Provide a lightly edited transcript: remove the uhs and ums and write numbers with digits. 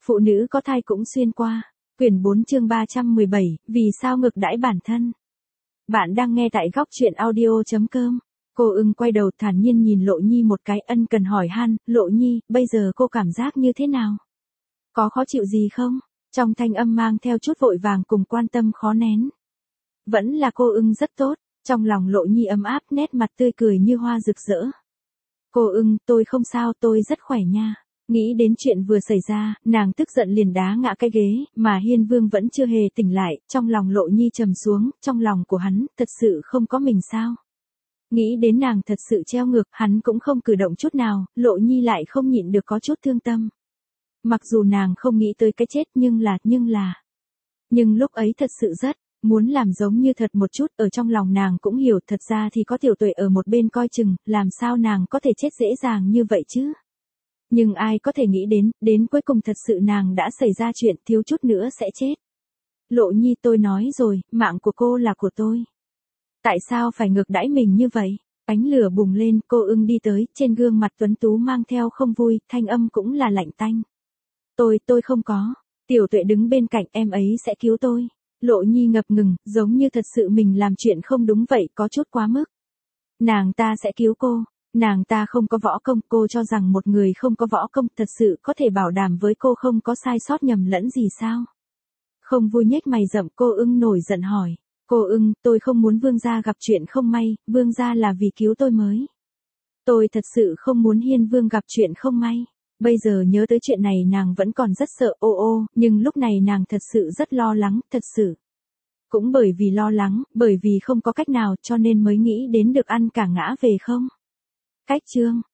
Phụ nữ có thai cũng xuyên qua. Quyển 4 chương 317, vì sao ngược đãi bản thân. Bạn đang nghe tại góc truyện audio.com. Cô ưng quay đầu thản nhiên nhìn Lộ Nhi một cái, ân cần hỏi han, Lộ Nhi, bây giờ cô cảm giác như thế nào? Có khó chịu gì không? Trong thanh âm mang theo chút vội vàng cùng quan tâm khó nén. Vẫn là cô ưng rất tốt, trong lòng Lộ Nhi ấm áp, nét mặt tươi cười như hoa rực rỡ. Cô ưng, tôi không sao, tôi rất khỏe nha. Nghĩ đến chuyện vừa xảy ra, nàng tức giận liền đá ngã cái ghế, mà Hiên Vương vẫn chưa hề tỉnh lại, trong lòng Lộ Nhi trầm xuống, trong lòng của hắn, thật sự không có mình sao? Nghĩ đến nàng thật sự treo ngược, hắn cũng không cử động chút nào, Lộ Nhi lại không nhịn được có chút thương tâm. Mặc dù nàng không nghĩ tới cái chết nhưng lúc ấy thật sự rất muốn làm giống như thật một chút, ở trong lòng nàng cũng hiểu thật ra thì có Tiểu Tuệ ở một bên coi chừng, làm sao nàng có thể chết dễ dàng như vậy chứ? Nhưng ai có thể nghĩ đến cuối cùng thật sự nàng đã xảy ra chuyện, thiếu chút nữa sẽ chết. Lộ Nhi, tôi nói rồi, mạng của cô là của tôi. Tại sao phải ngược đãi mình như vậy? Ánh lửa bùng lên, cô ưng đi tới, trên gương mặt tuấn tú mang theo không vui, thanh âm cũng là lạnh tanh. Tôi không có. Tiểu Tuệ đứng bên cạnh, em ấy sẽ cứu tôi. Lộ Nhi ngập ngừng, giống như thật sự mình làm chuyện không đúng vậy, có chút quá mức. Nàng ta sẽ cứu cô. Nàng ta không có võ công, cô cho rằng một người không có võ công thật sự có thể bảo đảm với cô không có sai sót nhầm lẫn gì sao? Không vui nhếch mày rậm, cô ưng nổi giận hỏi. Cô ưng, tôi không muốn Vương gia gặp chuyện không may, Vương gia là vì cứu tôi mới. Tôi thật sự không muốn Hiên Vương gặp chuyện không may. Bây giờ nhớ tới chuyện này nàng vẫn còn rất sợ, nhưng lúc này nàng thật sự rất lo lắng, thật sự. Cũng bởi vì lo lắng, bởi vì không có cách nào cho nên mới nghĩ đến được ăn cả ngã về không? Cách chương